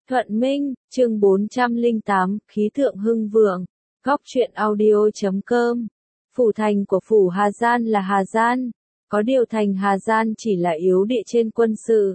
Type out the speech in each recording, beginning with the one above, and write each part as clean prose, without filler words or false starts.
Thuận Minh, chương 408, khí tượng hưng vượng, góc truyện audio.com. Phủ thành của phủ Hà Gian là Hà Gian, có điều thành Hà Gian chỉ là yếu địa trên quân sự.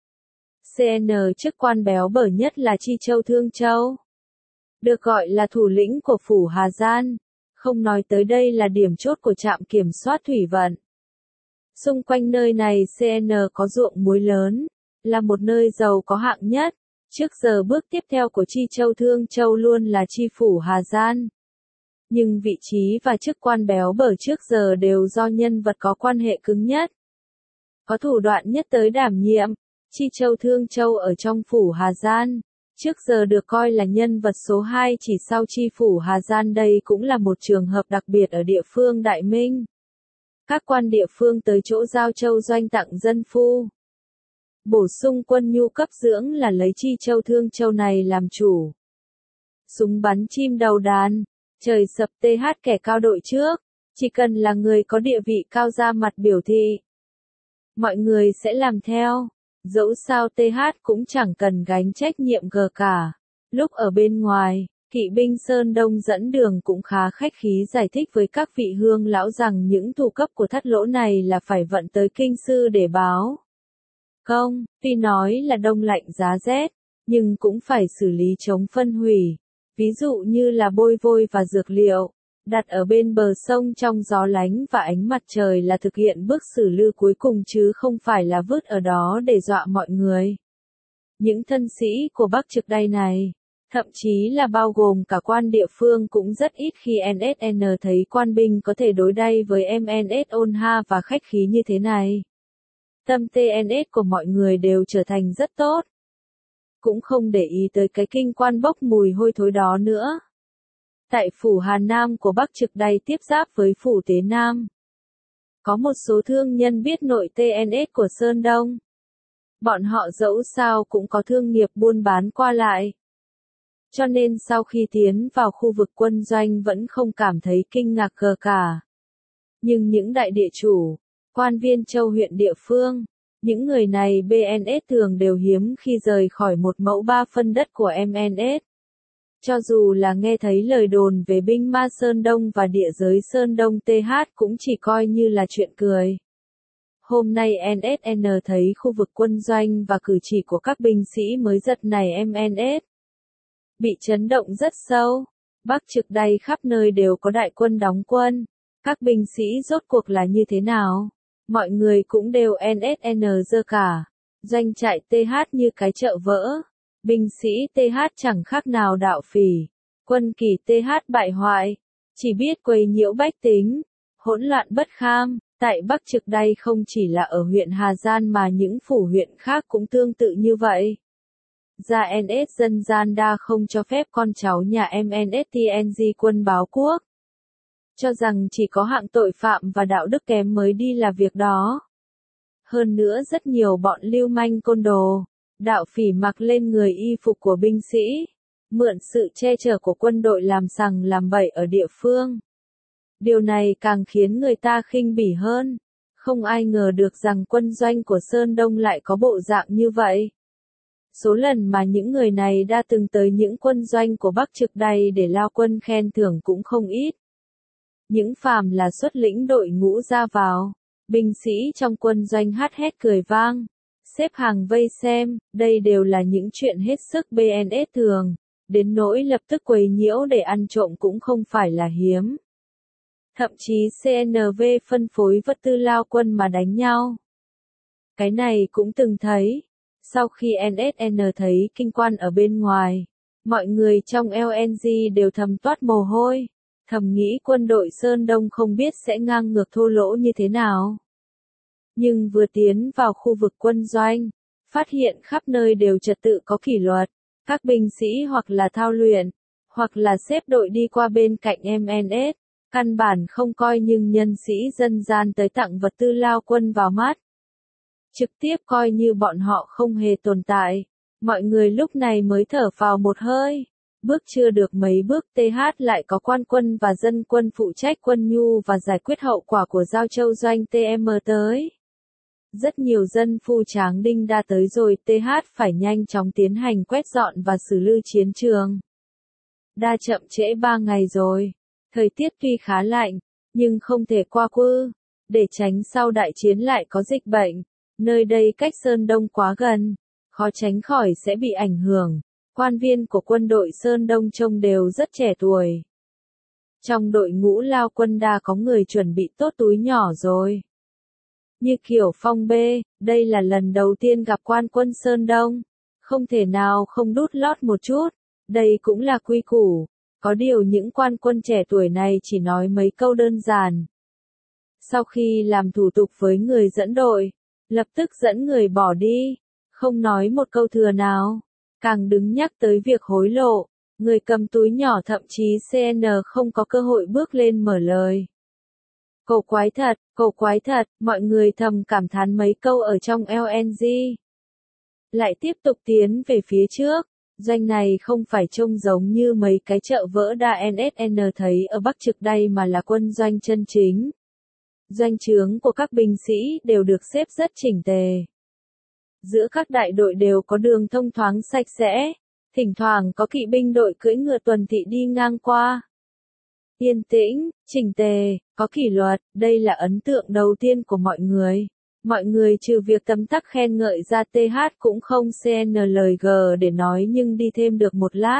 CN chức quan béo bở nhất là Chi Châu Thương Châu, được gọi là thủ lĩnh của phủ Hà Gian, không nói tới đây là điểm chốt của trạm kiểm soát thủy vận. Xung quanh nơi này CN có ruộng muối lớn, là một nơi giàu có hạng nhất. Trước giờ bước tiếp theo của Chi Châu Thương Châu luôn là Chi phủ Hà Gian. Nhưng vị trí và chức quan béo bở trước giờ đều do nhân vật có quan hệ cứng nhất, có thủ đoạn nhất tới đảm nhiệm. Chi Châu Thương Châu ở trong phủ Hà Gian, trước giờ được coi là nhân vật số 2 chỉ sau Chi phủ Hà Gian. Đây cũng là một trường hợp đặc biệt ở địa phương Đại Minh. Các quan địa phương tới chỗ giao châu doanh tặng dân phu, bổ sung quân nhu cấp dưỡng là lấy Chi Châu Thương Châu này làm chủ. Súng bắn chim đầu đàn, trời sập TH kẻ cao đội trước, chỉ cần là người có địa vị cao ra mặt biểu thị, mọi người sẽ làm theo, dẫu sao TH cũng chẳng cần gánh trách nhiệm gờ cả. Lúc ở bên ngoài, kỵ binh Sơn Đông dẫn đường cũng khá khách khí giải thích với các vị hương lão rằng những thủ cấp của thắt lỗ này là phải vận tới kinh sư để báo công, tuy nói là đông lạnh giá rét, nhưng cũng phải xử lý chống phân hủy, ví dụ như là bôi vôi và dược liệu, đặt ở bên bờ sông trong gió lánh và ánh mặt trời là thực hiện bước xử lưu cuối cùng chứ không phải là vứt ở đó để dọa mọi người. Những thân sĩ của Bắc Trực Đay này, thậm chí là bao gồm cả quan địa phương cũng rất ít khi NSN thấy quan binh có thể đối đay với MNS ôn ha và khách khí như thế này. Tâm TNS của mọi người đều trở thành rất tốt, cũng không để ý tới cái kinh quan bốc mùi hôi thối đó nữa. Tại phủ Hà Nam của Bắc Trực Đay tiếp giáp với phủ Tế Nam, có một số thương nhân biết nội TNS của Sơn Đông. Bọn họ dẫu sao cũng có thương nghiệp buôn bán qua lại, cho nên sau khi tiến vào khu vực quân doanh vẫn không cảm thấy kinh ngạc gờ cả. Nhưng những đại địa chủ, quan viên châu huyện địa phương, những người này BNS thường đều hiếm khi rời khỏi một mẫu 3 phân đất của MNS. Cho dù là nghe thấy lời đồn về binh ma Sơn Đông và địa giới Sơn Đông TH cũng chỉ coi như là chuyện cười. Hôm nay NSN thấy khu vực quân doanh và cử chỉ của các binh sĩ mới giật này MNS bị chấn động rất sâu. Bắc Trực Đay khắp nơi đều có đại quân đóng quân. Các binh sĩ rốt cuộc là như thế nào? Mọi người cũng đều NSN dơ cả. Doanh trại TH như cái chợ vỡ. Binh sĩ TH chẳng khác nào đạo phỉ. Quân kỳ TH bại hoại. Chỉ biết quấy nhiễu bách tính. Hỗn loạn bất kham. Tại Bắc Trực Đay không chỉ là ở huyện Hà Gian mà những phủ huyện khác cũng tương tự như vậy. Gia NS dân gian đa không cho phép con cháu nhà MNSTNG quân báo quốc. Cho rằng chỉ có hạng tội phạm và đạo đức kém mới đi là việc đó. Hơn nữa rất nhiều bọn lưu manh côn đồ, đạo phỉ mặc lên người y phục của binh sĩ, mượn sự che chở của quân đội làm sằng làm bậy ở địa phương. Điều này càng khiến người ta khinh bỉ hơn. Không ai ngờ được rằng quân doanh của Sơn Đông lại có bộ dạng như vậy. Số lần mà những người này đã từng tới những quân doanh của Bắc Trực Đay để lao quân khen thưởng cũng không ít. Những phàm là xuất lĩnh đội ngũ ra vào, binh sĩ trong quân doanh hát hét cười vang, xếp hàng vây xem, đây đều là những chuyện hết sức BNS thường, đến nỗi lập tức quấy nhiễu để ăn trộm cũng không phải là hiếm. Thậm chí CNV phân phối vật tư lao quân mà đánh nhau. Cái này cũng từng thấy. Sau khi NSN thấy kinh quan ở bên ngoài, mọi người trong LNG đều thầm toát mồ hôi, thầm nghĩ quân đội Sơn Đông không biết sẽ ngang ngược thô lỗ như thế nào. Nhưng vừa tiến vào khu vực quân doanh, phát hiện khắp nơi đều trật tự có kỷ luật, các binh sĩ hoặc là thao luyện, hoặc là xếp đội đi qua bên cạnh MNS, căn bản không coi nhưng nhân sĩ dân gian tới tặng vật tư lao quân vào mắt. Trực tiếp coi như bọn họ không hề tồn tại. Mọi người lúc này mới thở phào một hơi. Bước chưa được mấy bước TH lại có quan quân và dân quân phụ trách quân nhu và giải quyết hậu quả của giao châu doanh TM tới. Rất nhiều dân phu Tráng Đinh đã tới rồi, TH phải nhanh chóng tiến hành quét dọn và xử lý chiến trường. Đã chậm trễ 3 ngày rồi. Thời tiết tuy khá lạnh, nhưng không thể qua quư, để tránh sau đại chiến lại có dịch bệnh. Nơi đây cách Sơn Đông quá gần, khó tránh khỏi sẽ bị ảnh hưởng. Quan viên của quân đội Sơn Đông trông đều rất trẻ tuổi. Trong đội ngũ lao quân đã có người chuẩn bị tốt túi nhỏ rồi. Như kiểu Phong B, đây là lần đầu tiên gặp quan quân Sơn Đông. Không thể nào không đút lót một chút, đây cũng là quy củ. Có điều những quan quân trẻ tuổi này chỉ nói mấy câu đơn giản. Sau khi làm thủ tục với người dẫn đội, lập tức dẫn người bỏ đi, không nói một câu thừa nào. Càng đứng nhắc tới việc hối lộ, người cầm túi nhỏ thậm chí CN không có cơ hội bước lên mở lời. Cổ quái thật, mọi người thầm cảm thán mấy câu ở trong LNG. Lại tiếp tục tiến về phía trước, doanh này không phải trông giống như mấy cái chợ vỡ đa NSN thấy ở Bắc Trực đây mà là quân doanh chân chính. Doanh trướng của các binh sĩ đều được xếp rất chỉnh tề. Giữa các đại đội đều có đường thông thoáng sạch sẽ, thỉnh thoảng có kỵ binh đội cưỡi ngựa tuần thị đi ngang qua. Yên tĩnh, chỉnh tề, có kỷ luật, đây là ấn tượng đầu tiên của mọi người. Mọi người trừ việc tấm tắc khen ngợi ra TH cũng không CN lời G để nói nhưng đi thêm được một lát.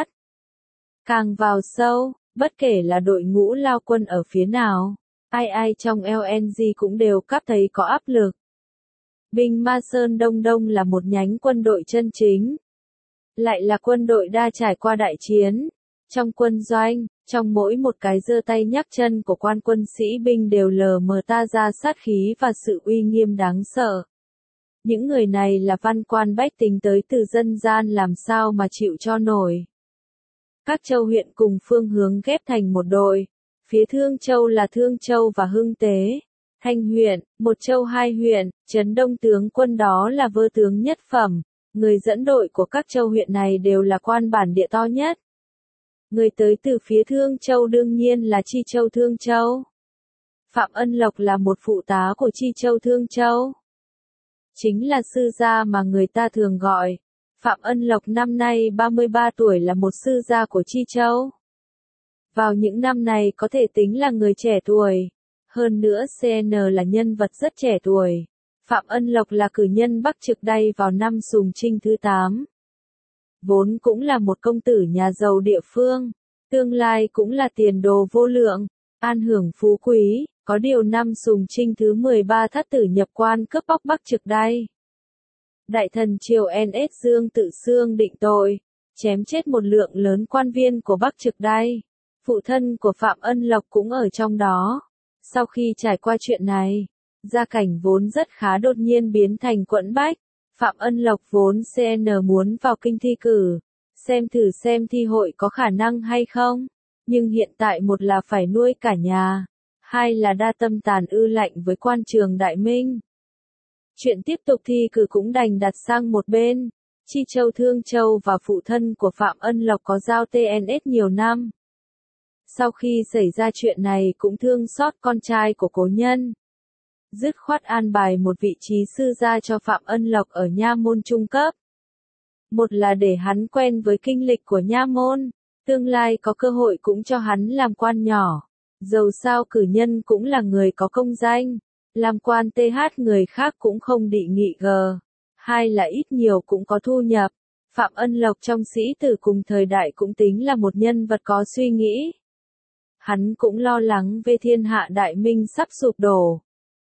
Càng vào sâu, bất kể là đội ngũ lao quân ở phía nào, ai trong LNG cũng đều cảm thấy có áp lực. Binh Ma Sơn Đông Đông là một nhánh quân đội chân chính. Lại là quân đội đã trải qua đại chiến. Trong quân doanh, trong mỗi một cái giơ tay nhấc chân của quan quân sĩ binh đều lờ mờ ta ra sát khí và sự uy nghiêm đáng sợ. Những người này là văn quan bách tính tới từ dân gian làm sao mà chịu cho nổi. Các châu huyện cùng phương hướng ghép thành một đội. Phía Thương Châu là Thương Châu và Hưng Tế. Thanh huyện, một châu hai huyện, trấn Đông tướng quân đó là vơ tướng nhất phẩm. Người dẫn đội của các châu huyện này đều là quan bản địa to nhất. Người tới từ phía Thương Châu đương nhiên là Chi Châu Thương Châu. Phạm Ân Lộc là một phụ tá của Chi Châu Thương Châu. Chính là sư gia mà người ta thường gọi. Phạm Ân Lộc năm nay 33 tuổi là một sư gia của Chi Châu. Vào những năm này có thể tính là người trẻ tuổi. Hơn nữa CN là nhân vật rất trẻ tuổi. Phạm Ân Lộc là cử nhân Bắc Trực đây vào năm Sùng Trinh thứ 8. Vốn cũng là một công tử nhà giàu địa phương. Tương lai cũng là tiền đồ vô lượng. An hưởng phú quý. Có điều năm Sùng Trinh thứ 13 thất tử nhập quan cướp bóc Bắc Trực đây. Đại thần triều NS Dương Tự Xương định tội. Chém chết một lượng lớn quan viên của Bắc Trực đây. Phụ thân của Phạm Ân Lộc cũng ở trong đó. Sau khi trải qua chuyện này, gia cảnh vốn rất khá đột nhiên biến thành quẫn bách. Phạm Ân Lộc vốn CN muốn vào kinh thi cử, xem thử xem thi hội có khả năng hay không. Nhưng hiện tại một là phải nuôi cả nhà, hai là đa tâm tàn ư lạnh với quan trường Đại Minh. Chuyện tiếp tục thi cử cũng đành đặt sang một bên. Chi Châu Thương Châu và phụ thân của Phạm Ân Lộc có giao TNS nhiều năm. Sau khi xảy ra chuyện này cũng thương xót con trai của cố nhân. Dứt khoát an bài một vị trí sư gia cho Phạm Ân Lộc ở nha môn trung cấp. Một là để hắn quen với kinh lịch của nha môn, tương lai có cơ hội cũng cho hắn làm quan nhỏ. Dầu sao cử nhân cũng là người có công danh, làm quan TH người khác cũng không dị nghị g. Hai là ít nhiều cũng có thu nhập. Phạm Ân Lộc trong sĩ tử cùng thời đại cũng tính là một nhân vật có suy nghĩ. Hắn cũng lo lắng về thiên hạ Đại Minh sắp sụp đổ.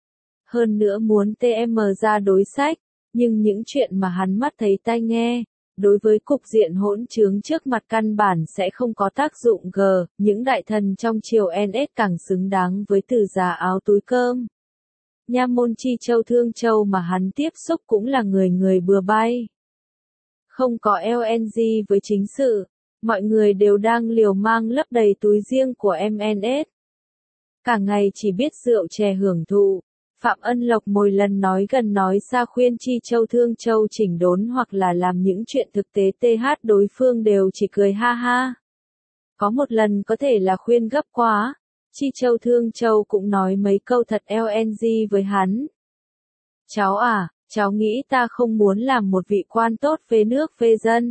Hơn nữa muốn TM ra đối sách, nhưng những chuyện mà hắn mắt thấy tai nghe, đối với cục diện hỗn trướng trước mặt căn bản sẽ không có tác dụng g. Những đại thần trong triều NS càng xứng đáng với từ già áo túi cơm. Nha môn Chi Châu Thương Châu mà hắn tiếp xúc cũng là người bừa bay. Không có LNG với chính sự, mọi người đều đang liều mang lấp đầy túi riêng của MNS. Cả ngày chỉ biết rượu chè hưởng thụ. Phạm Ân Lộc mỗi lần nói gần nói xa khuyên Chi Châu Thương Châu chỉnh đốn hoặc là làm những chuyện thực tế TH đối phương đều chỉ cười ha ha. Có một lần có thể là khuyên gấp quá, Chi Châu Thương Châu cũng nói mấy câu thật LNG với hắn. Cháu à, cháu nghĩ ta không muốn làm một vị quan tốt về nước về dân.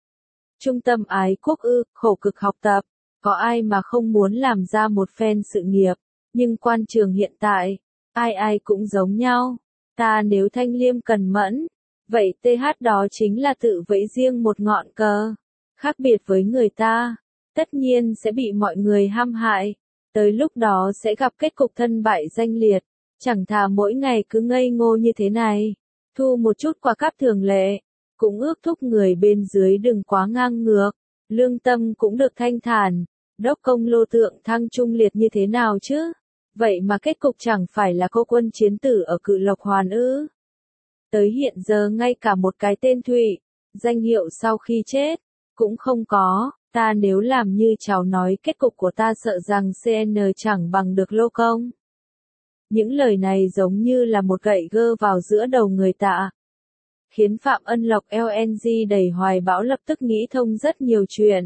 Trung tâm ái quốc ư, khổ cực học tập, có ai mà không muốn làm ra một phen sự nghiệp, nhưng quan trường hiện tại, ai ai cũng giống nhau. Ta nếu thanh liêm cần mẫn, vậy TH đó chính là tự vẫy riêng một ngọn cờ, khác biệt với người ta, tất nhiên sẽ bị mọi người hăm hại, tới lúc đó sẽ gặp kết cục thân bại danh liệt, chẳng thà mỗi ngày cứ ngây ngô như thế này, thu một chút qua cáp thường lệ, cũng ước thúc người bên dưới đừng quá ngang ngược, lương tâm cũng được thanh thản, đốc công lô tượng thăng trung liệt như thế nào chứ? Vậy mà kết cục chẳng phải là cô quân chiến tử ở Cự Lộc Hoàn ư? Tới hiện giờ ngay cả một cái tên Thụy, danh hiệu sau khi chết, cũng không có, ta nếu làm như cháu nói kết cục của ta sợ rằng CN chẳng bằng được lô công. Những lời này giống như là một gậy gơ vào giữa đầu người ta, khiến Phạm Ân Lộc LNG đầy hoài bão lập tức nghĩ thông rất nhiều chuyện.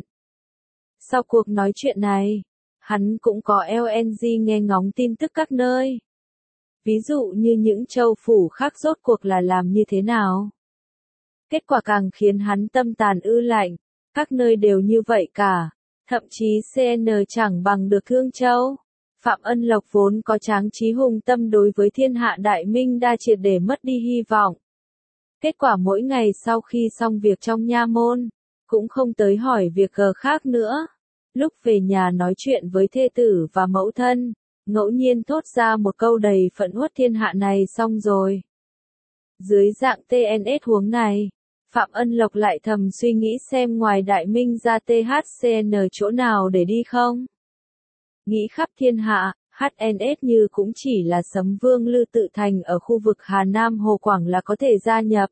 Sau cuộc nói chuyện này, hắn cũng có LNG nghe ngóng tin tức các nơi. Ví dụ như những châu phủ khác rốt cuộc là làm như thế nào. Kết quả càng khiến hắn tâm tàn ư lạnh, các nơi đều như vậy cả, thậm chí CN chẳng bằng được Thương Châu. Phạm Ân Lộc vốn có tráng trí hùng tâm đối với thiên hạ đại minh đa triệt để mất đi hy vọng. Kết quả mỗi ngày sau khi xong việc trong nha môn, cũng không tới hỏi việc cờ khác nữa. Lúc về nhà nói chuyện với thê tử và mẫu thân, ngẫu nhiên thốt ra một câu đầy phẫn uất thiên hạ này xong rồi. Dưới dạng TNS huống này, Phạm Ân Lộc lại thầm suy nghĩ xem ngoài Đại Minh ra THCN chỗ nào để đi không. Nghĩ khắp thiên hạ, HNS như cũng chỉ là Sấm Vương Lư Tự Thành ở khu vực Hà Nam Hồ Quảng là có thể gia nhập.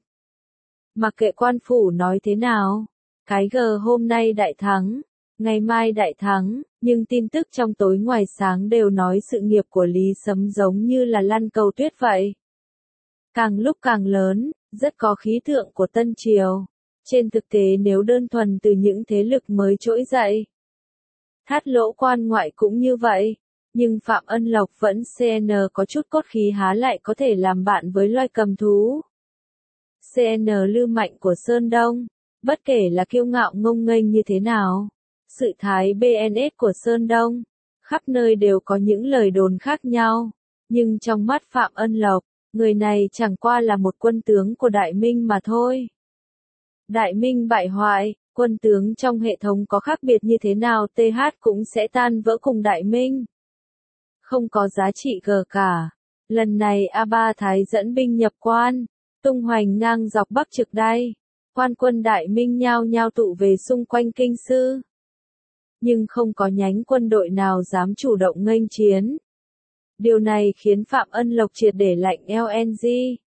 Mặc kệ quan phủ nói thế nào, cái G hôm nay đại thắng, ngày mai đại thắng, nhưng tin tức trong tối ngoài sáng đều nói sự nghiệp của Lý Sấm giống như là lăn cầu tuyết vậy. Càng lúc càng lớn, rất có khí tượng của Tân Triều. Trên thực tế nếu đơn thuần từ những thế lực mới trỗi dậy, Thát Lỗ quan ngoại cũng như vậy, nhưng Phạm Ân Lộc vẫn CN có chút cốt khí há lại có thể làm bạn với loài cầm thú. CN lưu mạnh của Sơn Đông, bất kể là kiêu ngạo ngông nghênh như thế nào, sự thái BNS của Sơn Đông, khắp nơi đều có những lời đồn khác nhau, nhưng trong mắt Phạm Ân Lộc, người này chẳng qua là một quân tướng của Đại Minh mà thôi. Đại Minh bại hoại, quân tướng trong hệ thống có khác biệt như thế nào TH cũng sẽ tan vỡ cùng Đại Minh. Không có giá trị gờ cả. Lần này A3 Thái dẫn binh nhập quan, tung hoành ngang dọc Bắc Trực Đay, quan quân Đại Minh nhao nhao tụ về xung quanh kinh sư. Nhưng không có nhánh quân đội nào dám chủ động nghênh chiến. Điều này khiến Phạm Ân Lộc triệt để lạnh LNG.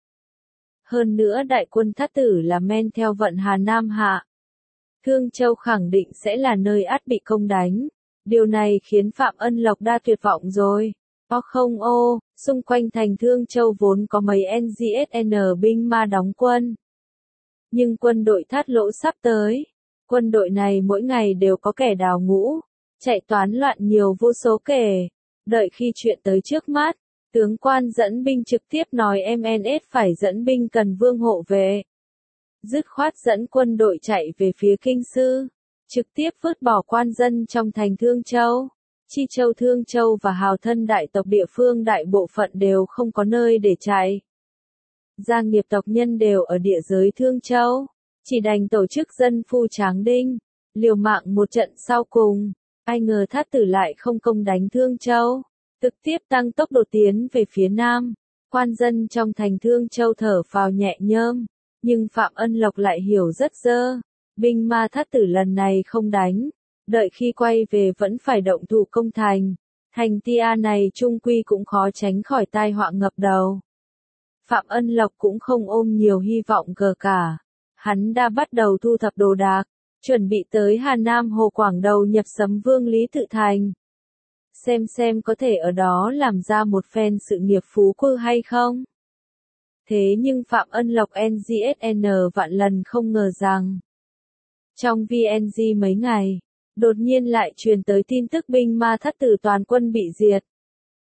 Hơn nữa đại quân Thát Tử là men theo vận Hà Nam hạ. Thương Châu khẳng định sẽ là nơi ắt bị công đánh. Điều này khiến Phạm Ân Lộc đa tuyệt vọng rồi. Không xung quanh thành Thương Châu vốn có mấy NGSN binh ma đóng quân. Nhưng quân đội Thát Lỗ sắp tới. Quân đội này mỗi ngày đều có kẻ đào ngũ, chạy toán loạn nhiều vô số kể. Đợi khi chuyện tới trước mắt, tướng quan dẫn binh trực tiếp nói MNS phải dẫn binh cần vương hộ về. Dứt khoát dẫn quân đội chạy về phía kinh sư, trực tiếp vứt bỏ quan dân trong thành Thương Châu. Chi Châu Thương Châu và hào thân đại tộc địa phương đại bộ phận đều không có nơi để chạy. Gia nghiệp tộc nhân đều ở địa giới Thương Châu, chỉ đành tổ chức dân phu tráng đinh, liều mạng một trận sau cùng. Ai ngờ Thát Tử lại không công đánh Thương Châu, trực tiếp tăng tốc độ tiến về phía nam. Quan dân trong thành Thương Châu thở phào nhẹ nhõm, nhưng Phạm Ân Lộc lại hiểu rất dơ. Binh ma Thát Tử lần này không đánh, đợi khi quay về vẫn phải động thủ công thành. Thành Tia này trung quy cũng khó tránh khỏi tai họa ngập đầu. Phạm Ân Lộc cũng không ôm nhiều hy vọng gờ cả. Hắn đã bắt đầu thu thập đồ đạc, chuẩn bị tới Hà Nam Hồ Quảng đầu nhập Sấm Vương Lý Tự Thành. Xem có thể ở đó làm ra một phen sự nghiệp phú quý hay không. Thế nhưng Phạm Ân Lộc NGSN vạn lần không ngờ rằng, trong VNG mấy ngày, đột nhiên lại truyền tới tin tức binh ma Thát Tử toàn quân bị diệt.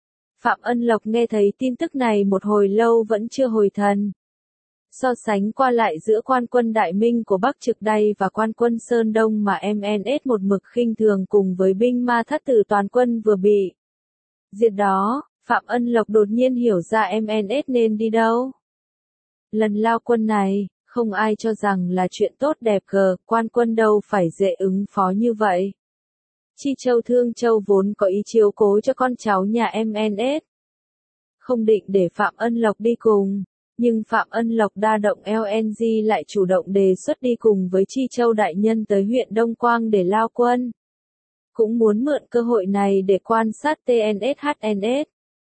Phạm Ân Lộc nghe thấy tin tức này một hồi lâu vẫn chưa hồi thần. So sánh qua lại giữa quan quân Đại Minh của Bắc Trực Đay và quan quân Sơn Đông mà MNS một mực khinh thường cùng với binh ma thất tử toàn quân vừa bị diệt đó, Phạm Ân Lộc đột nhiên hiểu ra MNS nên đi đâu. Lần lao quân này, không ai cho rằng là chuyện tốt đẹp quan quân đâu phải dễ ứng phó như vậy. Chi Châu Thương Châu vốn có ý chiếu cố cho con cháu nhà MNS. Không định để Phạm Ân Lộc đi cùng, nhưng Phạm Ân Lộc đa động LNG lại chủ động đề xuất đi cùng với Chi Châu đại nhân tới huyện Đông Quang để lao quân. Cũng muốn mượn cơ hội này để quan sát TNSHNS.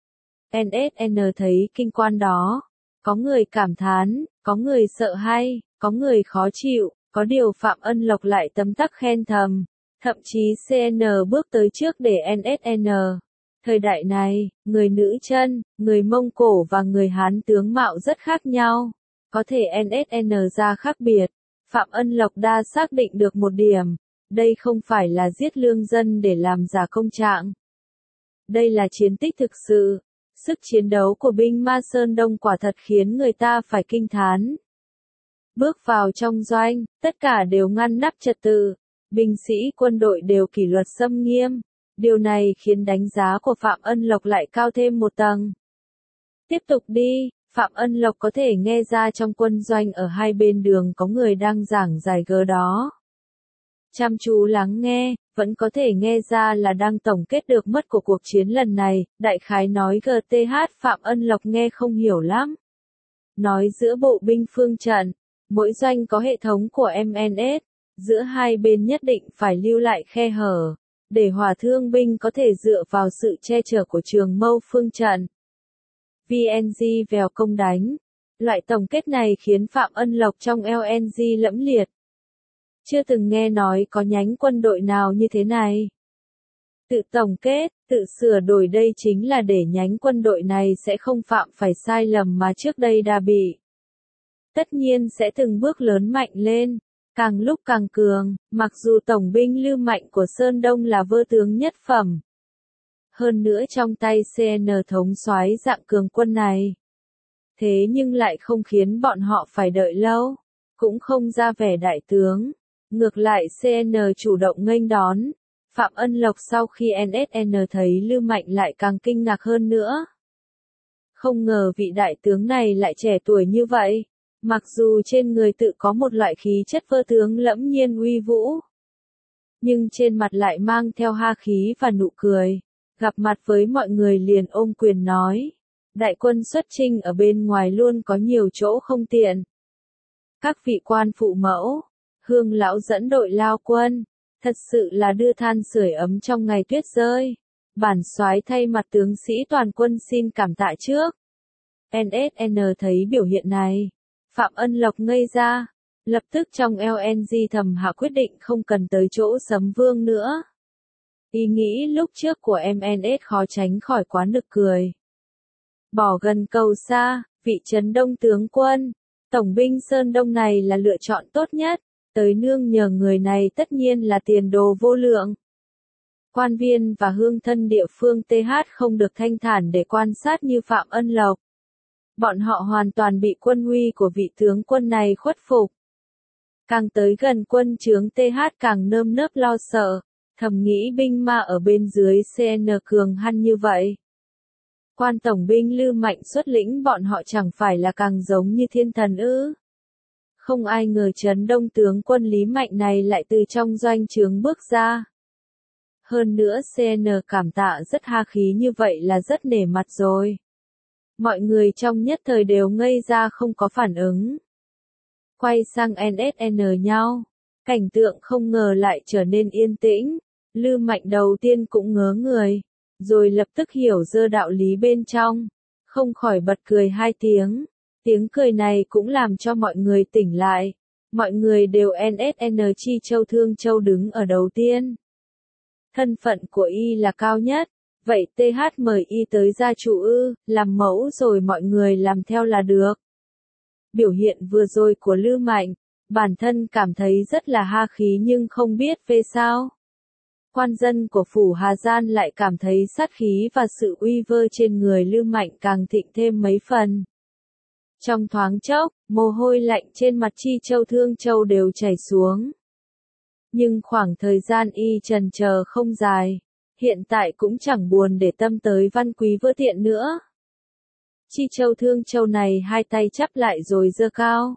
NSN thấy kinh quan đó. Có người cảm thán, có người sợ hay, có người khó chịu, có điều Phạm Ân Lộc lại tấm tắc khen thầm. Thậm chí CN bước tới trước để NSN. Thời đại này, người nữ chân, người Mông Cổ và người Hán tướng mạo rất khác nhau. Có thể NSN ra khác biệt. Phạm Ân Lộc đa xác định được một điểm. Đây không phải là giết lương dân để làm giả công trạng. Đây là chiến tích thực sự. Sức chiến đấu của binh ma Sơn Đông quả thật khiến người ta phải kinh thán. Bước vào trong doanh, tất cả đều ngăn nắp trật tự. Binh sĩ quân đội đều kỷ luật xâm nghiêm. Điều này khiến đánh giá của Phạm Ân Lộc lại cao thêm một tầng. Tiếp tục đi, Phạm Ân Lộc có thể nghe ra trong quân doanh ở hai bên đường có người đang giảng giải đó. Chăm chú lắng nghe, vẫn có thể nghe ra là đang tổng kết được mất của cuộc chiến lần này, đại khái nói GTH Phạm Ân Lộc nghe không hiểu lắm. Nói giữa bộ binh phương trận, mỗi doanh có hệ thống của MNS, giữa hai bên nhất định phải lưu lại khe hở, để hỏa thương binh có thể dựa vào sự che chở của trường mâu phương trận. VNG vèo công đánh. Loại tổng kết này khiến Phạm Ân Lộc trong LNG lẫm liệt. Chưa từng nghe nói có nhánh quân đội nào như thế này. Tự tổng kết, tự sửa đổi đây chính là để nhánh quân đội này sẽ không phạm phải sai lầm mà trước đây đã bị. Tất nhiên sẽ từng bước lớn mạnh lên, càng lúc càng cường, mặc dù tổng binh Lưu Mạnh của Sơn Đông là vơ tướng nhất phẩm. Hơn nữa trong tay CN thống soái dạng cường quân này. Thế nhưng lại không khiến bọn họ phải đợi lâu, cũng không ra vẻ đại tướng. Ngược lại CN chủ động nghênh đón. Phạm Ân Lộc sau khi NSN thấy Lưu Mạnh lại càng kinh ngạc hơn nữa. Không ngờ vị đại tướng này lại trẻ tuổi như vậy. Mặc dù trên người tự có một loại khí chất vơ tướng lẫm nhiên uy vũ. Nhưng trên mặt lại mang theo ha khí và nụ cười. Gặp mặt với mọi người liền ôm quyền nói. Đại quân xuất chinh ở bên ngoài luôn có nhiều chỗ không tiện. Các vị quan phụ mẫu. Hương lão dẫn đội lao quân, thật sự là đưa than sưởi ấm trong ngày tuyết rơi. Bản soái thay mặt tướng sĩ toàn quân xin cảm tạ trước. NSN thấy biểu hiện này, Phạm Ân Lộc ngây ra, lập tức trong LNG thầm hạ quyết định không cần tới chỗ Sấm Vương nữa. Ý nghĩ lúc trước của MNS khó tránh khỏi quá nực cười. Bỏ gần cầu xa, vị trấn Đông tướng quân, tổng binh Sơn Đông này là lựa chọn tốt nhất. Tới nương nhờ người này tất nhiên là tiền đồ vô lượng. Quan viên và hương thân địa phương TH không được thanh thản để quan sát như Phạm Ân Lộc. Bọn họ hoàn toàn bị quân uy của vị tướng quân này khuất phục. Càng tới gần quân trướng TH càng nơm nớp lo sợ, thầm nghĩ binh ma ở bên dưới CN cường hăn như vậy. Quan tổng binh Lưu Mạnh xuất lĩnh bọn họ chẳng phải là càng giống như thiên thần ư? Không ai ngờ trấn Đông tướng quân Lý Mạnh này lại từ trong doanh trướng bước ra. Hơn nữa CN cảm tạ rất ha khí như vậy là rất nể mặt rồi. Mọi người trong nhất thời đều ngây ra không có phản ứng. Quay sang NSN nhau. Cảnh tượng không ngờ lại trở nên yên tĩnh. Lưu Mạnh đầu tiên cũng ngớ người. Rồi lập tức hiểu dơ đạo lý bên trong. Không khỏi bật cười hai tiếng. Tiếng cười này cũng làm cho mọi người tỉnh lại. Mọi người đều NSN Chi Châu Thương Châu đứng ở đầu tiên. Thân phận của y là cao nhất. Vậy TH mời y tới gia chủ ư, làm mẫu rồi mọi người làm theo là được. Biểu hiện vừa rồi của Lưu Mạnh, bản thân cảm thấy rất là ha khí nhưng không biết về sao. Quan dân của phủ Hà Gian lại cảm thấy sát khí và sự uy vơ trên người Lưu Mạnh càng thịnh thêm mấy phần. Trong thoáng chốc, mồ hôi lạnh trên mặt Chi Châu Thương Châu đều chảy xuống. Nhưng khoảng thời gian y trần chờ không dài, hiện tại cũng chẳng buồn để tâm tới Văn Quý Vơ Tiện nữa. Chi Châu Thương Châu này hai tay chắp lại rồi giơ cao.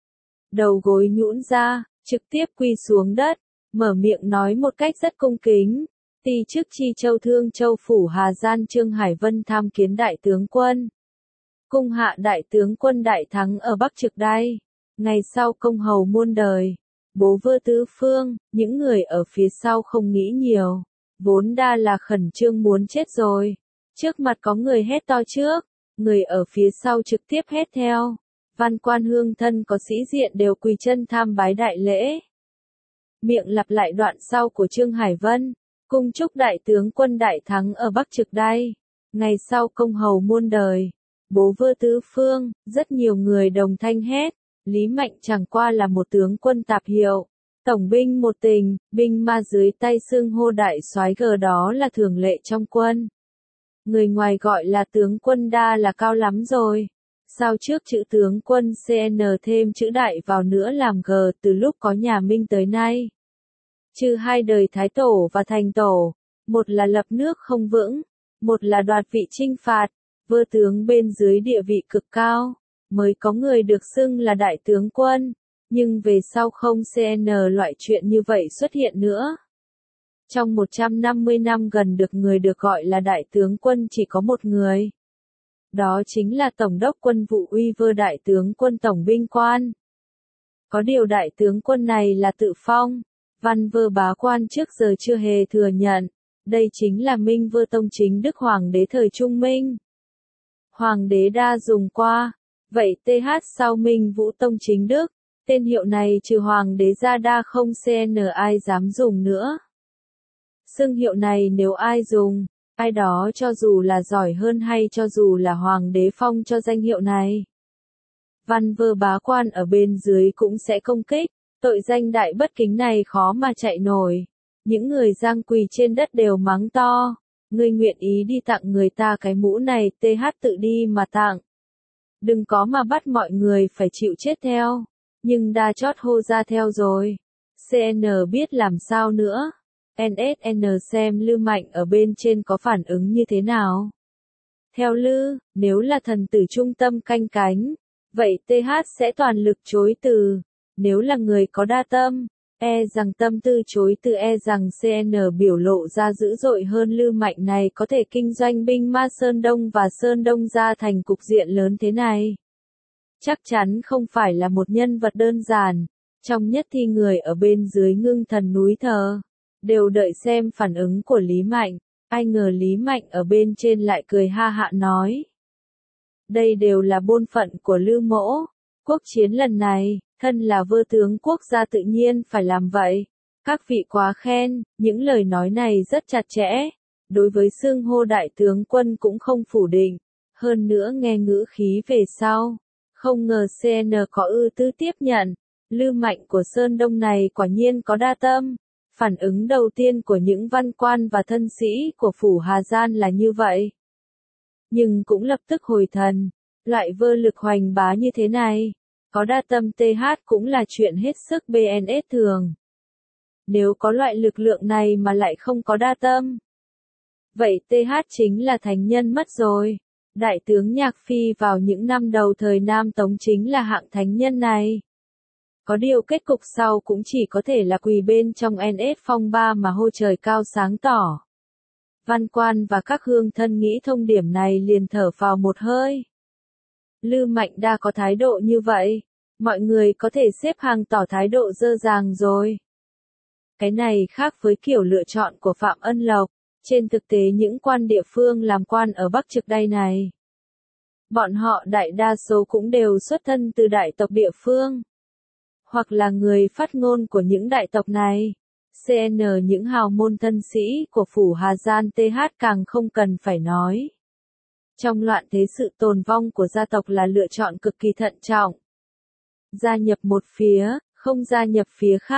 Đầu gối nhũn ra, trực tiếp quỳ xuống đất, mở miệng nói một cách rất cung kính. Ti chức Chi Châu Thương Châu phủ Hà Gian Trương Hải Vân tham kiến đại tướng quân. Cung hạ đại tướng quân đại thắng ở Bắc Trực Đai. Ngày sau công hầu muôn đời. Bố vơ tứ phương, những người ở phía sau không nghĩ nhiều. Vốn đa là khẩn trương muốn chết rồi. Trước mặt có người hét to trước, người ở phía sau trực tiếp hét theo. Văn quan hương thân có sĩ diện đều quỳ chân tham bái đại lễ. Miệng lặp lại đoạn sau của Trương Hải Vân. Cung chúc đại tướng quân đại thắng ở Bắc Trực Đai. Ngày sau công hầu muôn đời. Bố vơ tứ phương, rất nhiều người đồng thanh hét. Lý Mạnh chẳng qua là một tướng quân tạp hiệu. Tổng binh một tình, binh ma dưới tay xưng hô đại soái gờ đó là thường lệ trong quân. Người ngoài gọi là tướng quân đa là cao lắm rồi. Sao trước chữ tướng quân CN thêm chữ đại vào nữa làm G từ lúc có nhà Minh tới nay. Trừ hai đời Thái Tổ và Thành Tổ, một là lập nước không vững, một là đoạt vị chinh phạt, vơ tướng bên dưới địa vị cực cao, mới có người được xưng là đại tướng quân, nhưng về sau không CN loại chuyện như vậy xuất hiện nữa. Trong 150 năm gần được người được gọi là đại tướng quân chỉ có một người. Đó chính là Tổng đốc quân vụ uy vơ đại tướng quân tổng binh quan. Có điều đại tướng quân này là tự phong, văn vơ bá quan trước giờ chưa hề thừa nhận. Đây chính là Minh Vơ Tông chính Đức Hoàng đế thời Trung Minh. Hoàng đế đa dùng qua, vậy TH sau Minh Vũ Tông chính Đức, tên hiệu này trừ Hoàng đế ra đa không CN ai dám dùng nữa. Xưng hiệu này nếu ai dùng, ai đó cho dù là giỏi hơn hay cho dù là Hoàng đế phong cho danh hiệu này. Văn vơ bá quan ở bên dưới cũng sẽ công kích, tội danh đại bất kính này khó mà chạy nổi. Những người giang quỳ trên đất đều mắng to, ngươi nguyện ý đi tặng người ta cái mũ này TH tự đi mà tặng. Đừng có mà bắt mọi người phải chịu chết theo, nhưng đa chót hô ra theo rồi. CN biết làm sao nữa. NSN xem Lư Mạnh ở bên trên có phản ứng như thế nào. Theo Lư, nếu là thần tử trung tâm canh cánh, vậy TH sẽ toàn lực chối từ. Nếu là người có đa tâm, rằng tâm tư chối từ rằng CN biểu lộ ra dữ dội hơn Lư Mạnh này có thể kinh doanh binh ma Sơn Đông và Sơn Đông ra thành cục diện lớn thế này. Chắc chắn không phải là một nhân vật đơn giản. Trong nhất thi người ở bên dưới ngưng thần núi thờ, đều đợi xem phản ứng của Lý Mạnh. Ai ngờ Lý Mạnh ở bên trên lại cười ha hạ nói. Đây đều là bổn phận của Lư mỗ. Quốc chiến lần này, thân là vơ tướng quốc gia tự nhiên phải làm vậy. Các vị quá khen, những lời nói này rất chặt chẽ. Đối với xưng hô đại tướng quân cũng không phủ định. Hơn nữa nghe ngữ khí về sau. Không ngờ CN có ư tư tiếp nhận. Lư Mạnh của Sơn Đông này quả nhiên có đa tâm. Phản ứng đầu tiên của những văn quan và thân sĩ của phủ Hà Gian là như vậy. Nhưng cũng lập tức hồi thần. Loại vơ lực hoành bá như thế này. Có đa tâm TH cũng là chuyện hết sức BNS thường. Nếu có loại lực lượng này mà lại không có đa tâm. Vậy TH chính là thánh nhân mất rồi. Đại tướng Nhạc Phi vào những năm đầu thời Nam Tống chính là hạng thánh nhân này. Có điều kết cục sau cũng chỉ có thể là quỳ bên trong NS phong ba mà hô trời cao sáng tỏ. Văn quan và các hương thân nghĩ thông điểm này liền thở phào một hơi. Lư Mạnh đa có thái độ như vậy, mọi người có thể xếp hàng tỏ thái độ dơ dàng rồi. Cái này khác với kiểu lựa chọn của Phạm Ân Lộc, trên thực tế những quan địa phương làm quan ở Bắc Trực Đai này. Bọn họ đại đa số cũng đều xuất thân từ đại tộc địa phương, hoặc là người phát ngôn của những đại tộc này. CN những hào môn thân sĩ của phủ Hà Gian TH càng không cần phải nói. Trong loạn thế sự tồn vong của gia tộc là lựa chọn cực kỳ thận trọng. Gia nhập một phía, không gia nhập phía khác.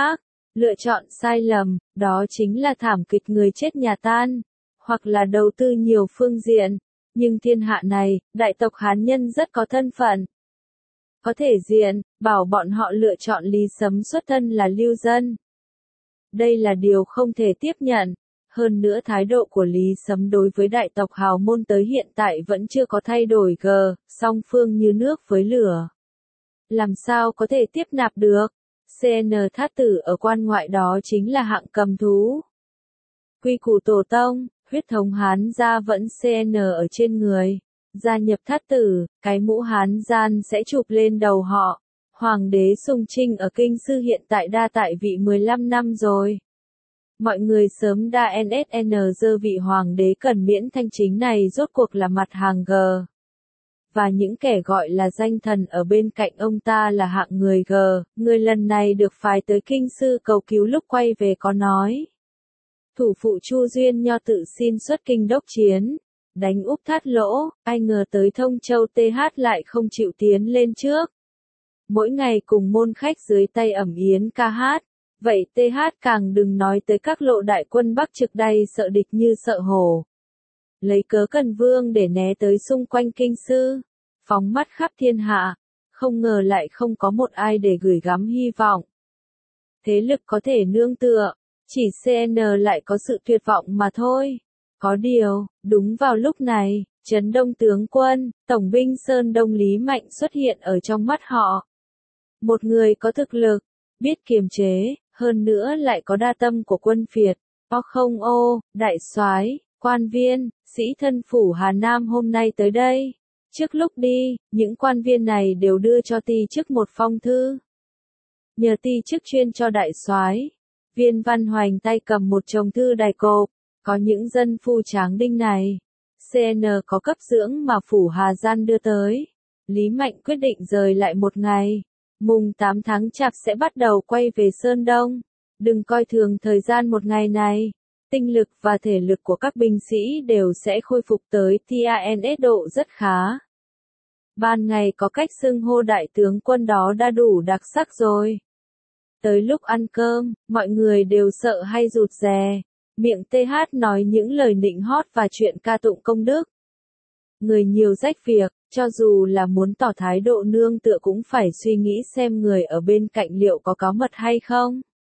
Lựa chọn sai lầm, đó chính là thảm kịch người chết nhà tan, hoặc là đầu tư nhiều phương diện. Nhưng thiên hạ này, đại tộc Hán nhân rất có thân phận, có thể diện, bảo bọn họ lựa chọn Lý Sấm xuất thân là lưu dân. Đây là điều không thể tiếp nhận. Hơn nữa thái độ của Lý Sấm đối với đại tộc Hào Môn tới hiện tại vẫn chưa có thay đổi song phương như nước với lửa. Làm sao có thể tiếp nạp được? CN Thát Tử ở quan ngoại đó chính là hạng cầm thú. Quy củ tổ tông, huyết thống Hán gia vẫn CN ở trên người. Gia nhập Thát Tử, cái mũ Hán gian sẽ chụp lên đầu họ. Hoàng đế Sùng Trinh ở Kinh Sư hiện tại đa tại vị 15 năm rồi. Mọi người sớm đa NSN dơ vị hoàng đế cần miễn thanh chính này rốt cuộc là mặt hàng Và những kẻ gọi là danh thần ở bên cạnh ông ta là hạng người người lần này được phái tới Kinh Sư cầu cứu lúc quay về có nói. Thủ phụ Chu Duyên Nho tự xin xuất kinh đốc chiến, đánh úp Thát Lỗ, ai ngờ tới Thông Châu TH lại không chịu tiến lên trước. Mỗi ngày cùng môn khách dưới tay ẩm yến ca hát. Vậy TH càng đừng nói tới các lộ đại quân Bắc trực đây sợ địch như sợ hổ. Lấy cớ Cần Vương để né tới xung quanh Kinh Sư, phóng mắt khắp thiên hạ, không ngờ lại không có một ai để gửi gắm hy vọng. Thế lực có thể nương tựa, chỉ CN lại có sự tuyệt vọng mà thôi. Có điều, đúng vào lúc này, Trấn Đông tướng quân, Tổng binh Sơn Đông Lý Mạnh xuất hiện ở trong mắt họ. Một người có thực lực, biết kiềm chế, hơn nữa lại có đa tâm của quân phiệt. Đại soái, quan viên, sĩ thân phủ Hà Nam hôm nay tới đây. Trước lúc đi, những quan viên này đều đưa cho ty chức một phong thư. Nhờ ty chức chuyên cho đại soái. Viên Văn Hoành tay cầm một chồng thư đài cộp, có những dân phu tráng đinh này. CN có cấp dưỡng mà phủ Hà Gian đưa tới. Lý Mạnh quyết định rời lại một ngày. Mùng 8 tháng Chạp sẽ bắt đầu quay về Sơn Đông. Đừng coi thường thời gian một ngày này. Tinh lực và thể lực của các binh sĩ đều sẽ khôi phục tới TANS độ rất khá. Ban ngày có cách xưng hô đại tướng quân đó đã đủ đặc sắc rồi. Tới lúc ăn cơm, mọi người đều sợ hay rụt rè. Miệng TH nói những lời nịnh hót và chuyện ca tụng công đức. Người nhiều rách việc, cho dù là muốn tỏ thái độ nương tựa cũng phải suy nghĩ xem người ở bên cạnh liệu có cáo mật hay không.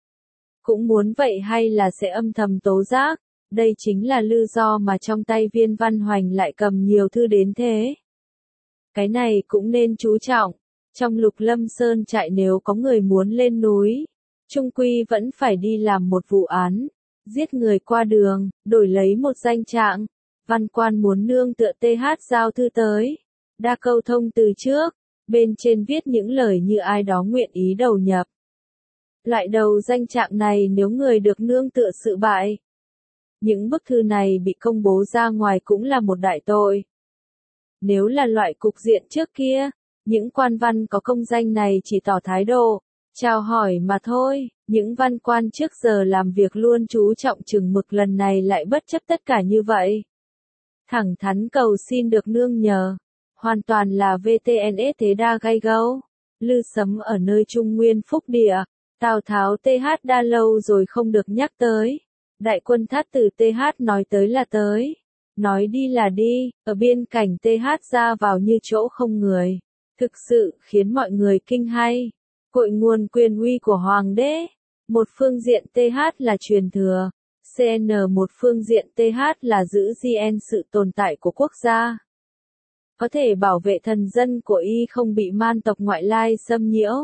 Cũng muốn vậy hay là sẽ âm thầm tố giác, đây chính là lý do mà trong tay Viên Văn Hoành lại cầm nhiều thư đến thế. Cái này cũng nên chú trọng, trong Lục Lâm Sơn trại nếu có người muốn lên núi, chung quy vẫn phải đi làm một vụ án, giết người qua đường, đổi lấy một danh trạng. Văn quan muốn nương tựa TH giao thư tới, đa câu thông từ trước, bên trên viết những lời như ai đó nguyện ý đầu nhập. Loại đầu danh trạng này nếu người được nương tựa sự bại. Những bức thư này bị công bố ra ngoài cũng là một đại tội. Nếu là loại cục diện trước kia, những quan văn có công danh này chỉ tỏ thái độ, chào hỏi mà thôi, những văn quan trước giờ làm việc luôn chú trọng chừng mực lần này lại bất chấp tất cả như vậy. Thẳng thắn cầu xin được nương nhờ, hoàn toàn là VTNS thế đa gay gấu. Lư Sấm ở nơi Trung Nguyên Phúc Địa, Tào Tháo TH đã lâu rồi không được nhắc tới. Đại quân Thát Tử TH nói tới là tới, nói đi là đi, ở biên cảnh TH ra vào như chỗ không người. Thực sự khiến mọi người kinh hay. Cội nguồn quyền uy của Hoàng đế. Một phương diện TH là truyền thừa. CN một phương diện TH là giữ GN sự tồn tại của quốc gia. Có thể bảo vệ thần dân của y không bị man tộc ngoại lai xâm nhiễu.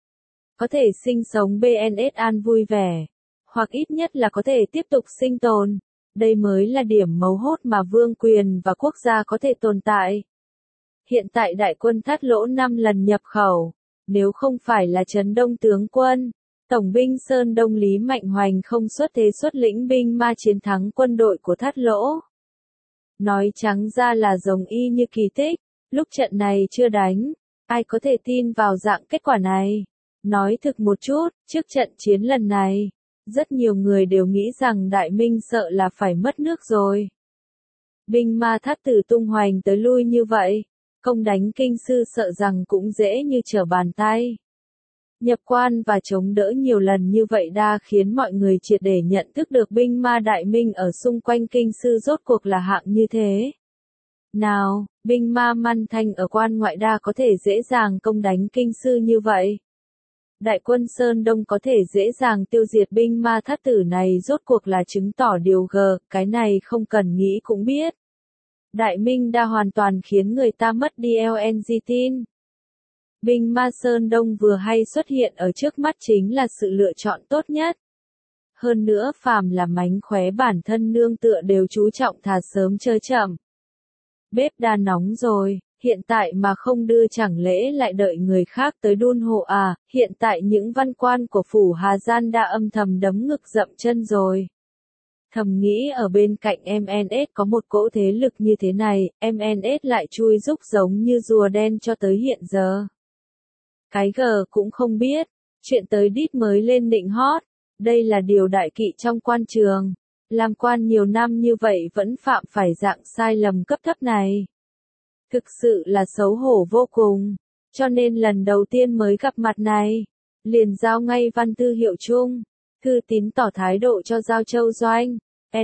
Có thể sinh sống BNS an vui vẻ. Hoặc ít nhất là có thể tiếp tục sinh tồn. Đây mới là điểm mấu hốt mà vương quyền và quốc gia có thể tồn tại. Hiện tại đại quân Thát Lỗ 5 lần nhập khẩu. Nếu không phải là Trấn Đông tướng quân, Tổng binh Sơn Đông Lý Mạnh Hoành không xuất thế xuất lĩnh binh ma chiến thắng quân đội của Thát Lỗ. Nói trắng ra là giống y như kỳ tích, lúc trận này chưa đánh, ai có thể tin vào dạng kết quả này. Nói thực một chút, trước trận chiến lần này, rất nhiều người đều nghĩ rằng Đại Minh sợ là phải mất nước rồi. Binh ma Thát Tử tung hoành tới lui như vậy, công đánh Kinh Sư sợ rằng cũng dễ như trở bàn tay. Nhập quan và chống đỡ nhiều lần như vậy đã khiến mọi người triệt để nhận thức được binh ma đại minh ở xung quanh kinh sư rốt cuộc là hạng như thế nào, binh ma man thanh ở quan ngoại đa có thể dễ dàng công đánh kinh sư như vậy. Đại quân Sơn Đông có thể dễ dàng tiêu diệt binh ma thất tử này rốt cuộc là chứng tỏ điều cái này không cần nghĩ cũng biết. Đại Minh đã hoàn toàn khiến người ta mất đi LNG tin. Binh ma Sơn Đông vừa hay xuất hiện ở trước mắt chính là sự lựa chọn tốt nhất. Hơn nữa phàm là mánh khóe bản thân nương tựa đều chú trọng thà sớm chơi chậm. Bếp đã nóng rồi, hiện tại mà không đưa chẳng lẽ lại đợi người khác tới đun hộ à, hiện tại những văn quan của phủ Hà Gian đã âm thầm đấm ngực dậm chân rồi. Thầm nghĩ ở bên cạnh MNS có một cỗ thế lực như thế này, MNS lại chui rúc giống như rùa đen cho tới hiện giờ. Cái cũng không biết, chuyện tới đít mới lên nịnh hót, đây là điều đại kỵ trong quan trường. Làm quan nhiều năm như vậy vẫn phạm phải dạng sai lầm cấp thấp này. Thực sự là xấu hổ vô cùng, cho nên lần đầu tiên mới gặp mặt này, liền giao ngay văn thư hiệu chung, thư tín tỏ thái độ cho Giao Châu Doanh,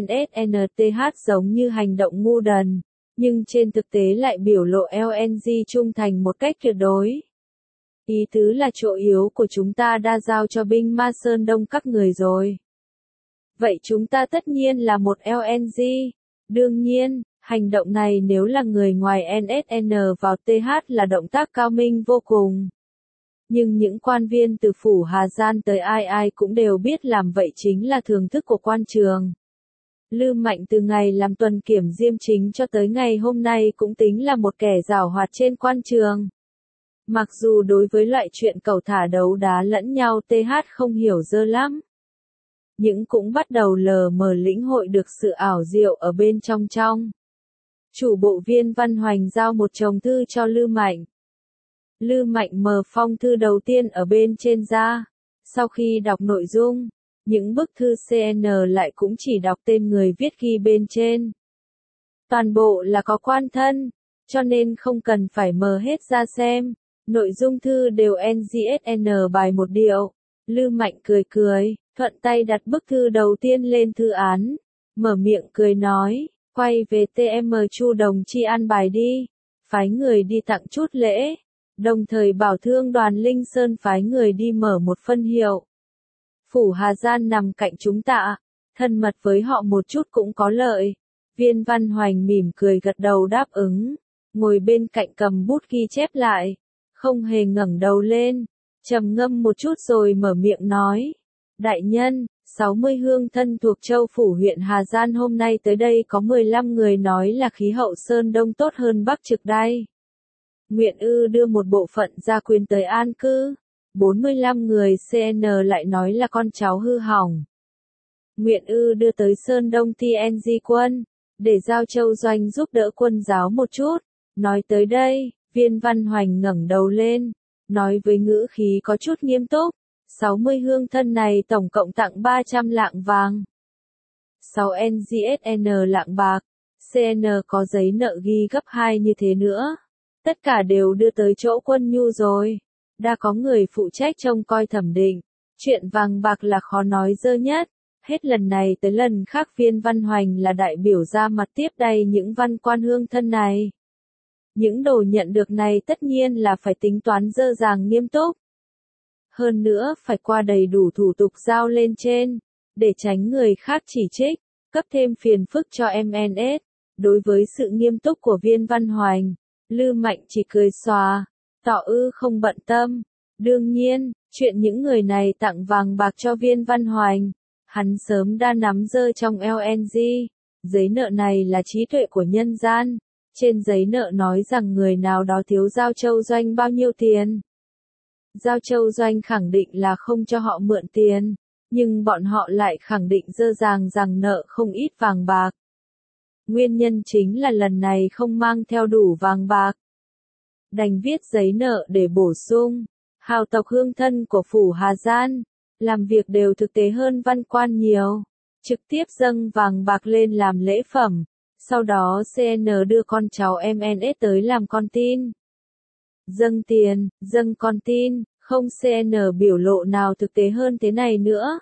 NSNTH giống như hành động ngu đần, nhưng trên thực tế lại biểu lộ LNG trung thành một cách tuyệt đối. Ý tứ là chỗ yếu của chúng ta đã giao cho binh ma Sơn Đông các người rồi. Vậy chúng ta tất nhiên là một LNG. Đương nhiên, hành động này nếu là người ngoài NSN vào TH là động tác cao minh vô cùng. Nhưng những quan viên từ phủ Hà Gian tới ai cũng đều biết làm vậy chính là thường thức của quan trường. Lư Mạnh từ ngày làm tuần kiểm diêm chính cho tới ngày hôm nay cũng tính là một kẻ giảo hoạt trên quan trường. Mặc dù đối với loại chuyện cầu thả đấu đá lẫn nhau TH không hiểu dơ lắm. Nhưng cũng bắt đầu lờ mờ lĩnh hội được sự ảo diệu ở bên trong. Chủ bộ Viên Văn Hoành giao một chồng thư cho Lư Mạnh. Lư Mạnh mở phong thư đầu tiên ở bên trên ra. Sau khi đọc nội dung, những bức thư CN lại cũng chỉ đọc tên người viết ghi bên trên. Toàn bộ là có quan thân, cho nên không cần phải mở hết ra xem. Nội dung thư đều NGSN bài một điệu. Lư Mạnh cười, thuận tay đặt bức thư đầu tiên lên thư án. Mở miệng cười nói, quay về TM Chu Đồng Chi an bài đi. Phái người đi tặng chút lễ. Đồng thời bảo Thương đoàn Linh Sơn phái người đi mở một phân hiệu. Phủ Hà Gian nằm cạnh chúng ta. Thân mật với họ một chút cũng có lợi. Viên Văn Hoành mỉm cười gật đầu đáp ứng. Ngồi bên cạnh cầm bút ghi chép lại. Không hề ngẩng đầu lên, trầm ngâm một chút rồi mở miệng nói. Đại nhân, 60 hương thân thuộc châu phủ huyện Hà Gian hôm nay tới đây có 15 người nói là khí hậu Sơn Đông tốt hơn Bắc Trực đây. Nguyện ư đưa một bộ phận gia quyến tới an cư. 45 người CN lại nói là con cháu hư hỏng. Nguyện ư đưa tới Sơn Đông TNG quân, để Giao Châu Doanh giúp đỡ quân giáo một chút. Nói tới đây. Viên Văn Hoành ngẩng đầu lên, nói với ngữ khí có chút nghiêm túc, 60 hương thân này tổng cộng tặng 300 lạng vàng. 6 NGSN lạng bạc, CN có giấy nợ ghi gấp 2 như thế nữa. Tất cả đều đưa tới chỗ quân nhu rồi. Đã có người phụ trách trông coi thẩm định, chuyện vàng bạc là khó nói dơ nhất. Hết lần này tới lần khác Viên Văn Hoành là đại biểu ra mặt tiếp đày những văn quan hương thân này. Những đồ nhận được này tất nhiên là phải tính toán dơ dàng nghiêm túc. Hơn nữa phải qua đầy đủ thủ tục giao lên trên, để tránh người khác chỉ trích, cấp thêm phiền phức cho MNS. Đối với sự nghiêm túc của Viên Văn Hoành, Lư Mạnh chỉ cười xòa, tỏ không bận tâm. Đương nhiên, chuyện những người này tặng vàng bạc cho Viên Văn Hoành, hắn sớm đã nắm dơ trong LNG. Giấy nợ này là trí tuệ của nhân gian. Trên giấy nợ nói rằng người nào đó thiếu Giao Châu Doanh bao nhiêu tiền. Giao Châu Doanh khẳng định là không cho họ mượn tiền, nhưng bọn họ lại khẳng định dơ dàng rằng nợ không ít vàng bạc. Nguyên nhân chính là lần này không mang theo đủ vàng bạc. Đành viết giấy nợ để bổ sung. Hào tộc hương thân của phủ Hà Gian, làm việc đều thực tế hơn văn quan nhiều. Trực tiếp dâng vàng bạc lên làm lễ phẩm. Sau đó CN đưa con cháu MNS tới làm con tin. Dâng tiền, dâng con tin, Không CN biểu lộ nào thực tế hơn thế này nữa.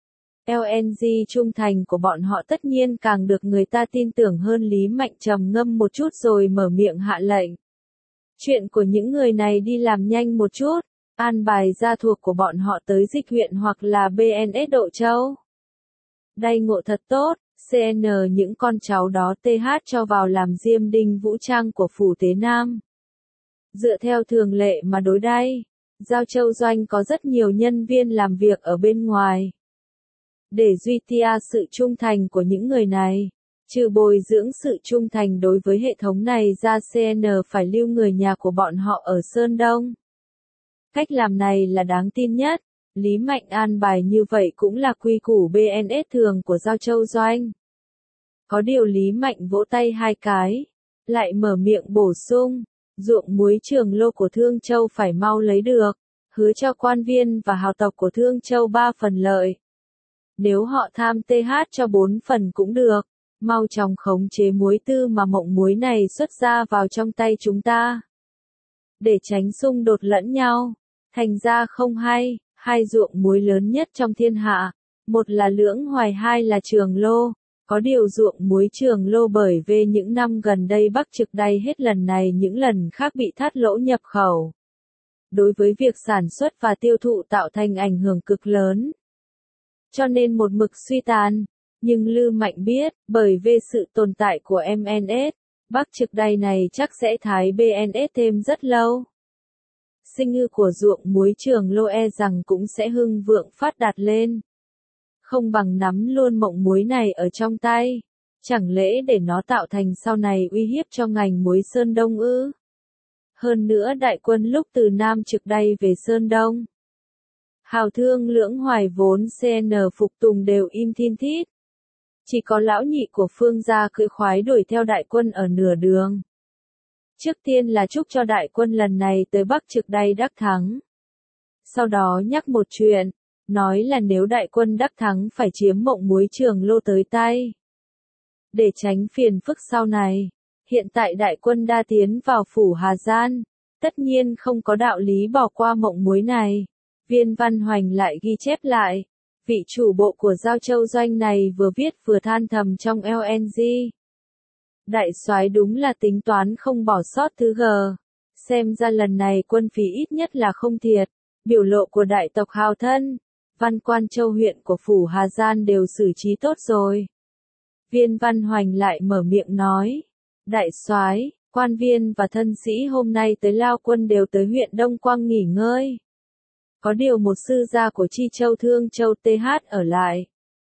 LNG trung thành của bọn họ tất nhiên càng được người ta tin tưởng hơn. Lý Mạnh trầm ngâm một chút rồi mở miệng hạ lệnh. Chuyện của những người này đi làm nhanh một chút, an bài gia thuộc của bọn họ tới dịch huyện hoặc là BNS Độ Châu. Đay ngộ thật tốt, CN những con cháu đó TH cho vào làm diêm đinh vũ trang của phủ Tế Nam. Dựa theo thường lệ mà đối đay, Giao Châu Doanh có rất nhiều nhân viên làm việc ở bên ngoài. Để duy trì sự trung thành của những người này, trừ bồi dưỡng sự trung thành đối với hệ thống này ra, CN phải lưu người nhà của bọn họ ở Sơn Đông. Cách làm này là đáng tin nhất. Lý Mạnh an bài như vậy cũng là quy củ BNS thường của Giao Châu Doanh. Có điều Lý Mạnh vỗ tay hai cái, lại mở miệng bổ sung, ruộng muối Trường Lô của Thương Châu phải mau lấy được, hứa cho quan viên và hào tộc của Thương Châu 3 phần lợi. Nếu họ tham TH cho 4 phần cũng được, mau chóng khống chế muối tư mà mộng muối này xuất ra vào trong tay chúng ta. Để tránh xung đột lẫn nhau, thành ra không hay, hai ruộng muối lớn nhất trong thiên hạ, một là Lưỡng Hoài, hai là Trường Lô. Có điều ruộng muối Trường Lô bởi vì những năm gần đây Bắc Trực đay hết lần này những lần khác bị thắt lỗ nhập khẩu. Đối với việc sản xuất và tiêu thụ tạo thành ảnh hưởng cực lớn. Cho nên một mực suy tàn, nhưng Lư Mạnh biết, bởi vì sự tồn tại của MNS, Bắc Trực đay này chắc sẽ thái BNS thêm rất lâu. Sinh ngư của ruộng muối Trường Lô e rằng cũng sẽ hưng vượng phát đạt lên. Không bằng nắm luôn mộng muối này ở trong tay, chẳng lẽ để nó tạo thành sau này uy hiếp cho ngành muối Sơn Đông ư? Hơn nữa đại quân lúc từ Nam Trực đay về Sơn Đông, hào thương Lưỡng Hoài vốn CN phục tùng đều im thin thít. Chỉ có lão nhị của Phương gia cưỡi khoái đuổi theo đại quân ở nửa đường. Trước tiên là chúc cho đại quân lần này tới Bắc Trực đay đắc thắng. Sau đó nhắc một chuyện, nói là nếu đại quân đắc thắng phải chiếm mộng muối Trường Lô tới tay. Để tránh phiền phức sau này, hiện tại đại quân đa tiến vào phủ Hà Gian, tất nhiên không có đạo lý bỏ qua mộng muối này. Viên Văn Hoành lại ghi chép lại, vị chủ bộ của Giao Châu Doanh này vừa viết vừa than thầm trong LNG. Đại soái đúng là tính toán không bỏ sót thứ G. Xem ra lần này quân phí ít nhất là không thiệt. Biểu lộ của đại tộc hào thân, Văn Quan Châu huyện của phủ Hà Gian đều xử trí tốt rồi. Viên Văn Hoành lại mở miệng nói, đại soái, quan viên và thân sĩ hôm nay tới lao quân đều tới huyện Đông Quang nghỉ ngơi. Có điều một sư gia của Chi Châu Thương Châu TH ở lại.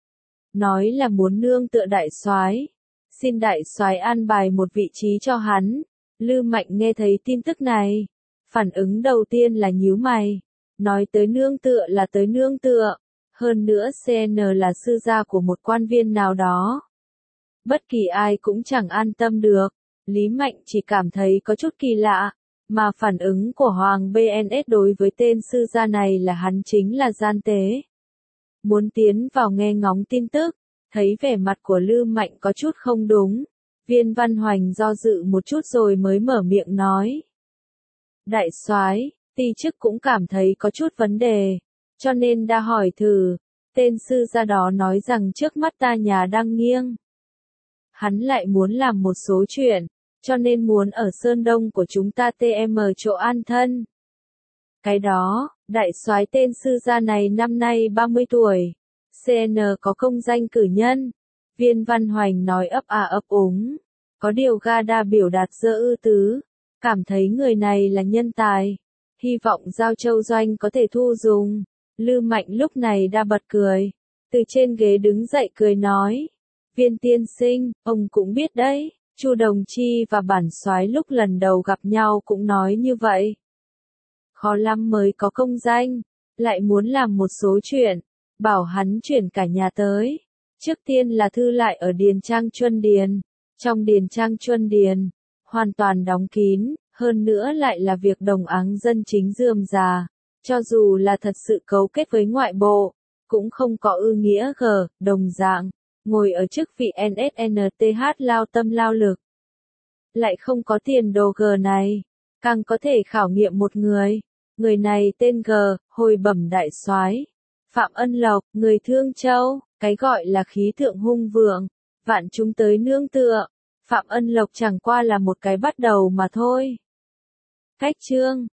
Nói là muốn nương tựa đại soái, xin đại soái an bài một vị trí cho hắn. Lư Mạnh nghe thấy tin tức này, phản ứng đầu tiên là nhíu mày. Nói tới nương tựa là tới nương tựa, hơn nữa CN là sư gia của một quan viên nào đó. Bất kỳ ai cũng chẳng an tâm được, Lý Mạnh chỉ cảm thấy có chút kỳ lạ, mà phản ứng của Hoàng BNS đối với tên sư gia này là hắn chính là gian tế. Muốn tiến vào nghe ngóng tin tức, thấy vẻ mặt của Lư Mạnh có chút không đúng, Viên Văn Hoành do dự một chút rồi mới mở miệng nói. Đại soái, ti chức cũng cảm thấy có chút vấn đề, cho nên đã hỏi thử, tên sư gia đó nói rằng trước mắt ta nhà đang nghiêng. Hắn lại muốn làm một số chuyện, cho nên muốn ở Sơn Đông của chúng ta TM chỗ an thân. Cái đó, đại soái tên sư gia này năm nay 30 tuổi, CN có công danh cử nhân. Viên Văn Hoành nói ấp à ấp úng, có điều Gada biểu đạt dơ ư tứ, cảm thấy người này là nhân tài. Hy vọng Giao Châu Doanh có thể thu dùng. Lư Mạnh lúc này đã bật cười. Từ trên ghế đứng dậy cười nói. Viên tiên sinh, ông cũng biết đấy, Chu Đồng Chi và bản soái lúc lần đầu gặp nhau cũng nói như vậy. Khó lắm mới có công danh, lại muốn làm một số chuyện, bảo hắn chuyển cả nhà tới. Trước tiên là thư lại ở Điền Trang Chuân Điền. Trong Điền Trang Chuân Điền, hoàn toàn đóng kín. Hơn nữa lại là việc đồng áng dân chính rườm rà, cho dù là thật sự cấu kết với ngoại bộ, cũng không có ư nghĩa g, đồng dạng, ngồi ở chức vị NSNTH lao tâm lao lực. Lại không có tiền đồ g này, càng có thể khảo nghiệm một người, Người này tên G, hồi bẩm đại soái. Phạm Ân Lộc, người Thương Châu, cái gọi là khí thượng hung vượng, vạn chúng tới nương tựa. Phạm Ân Lộc chẳng qua là một cái bắt đầu mà thôi. Khách chương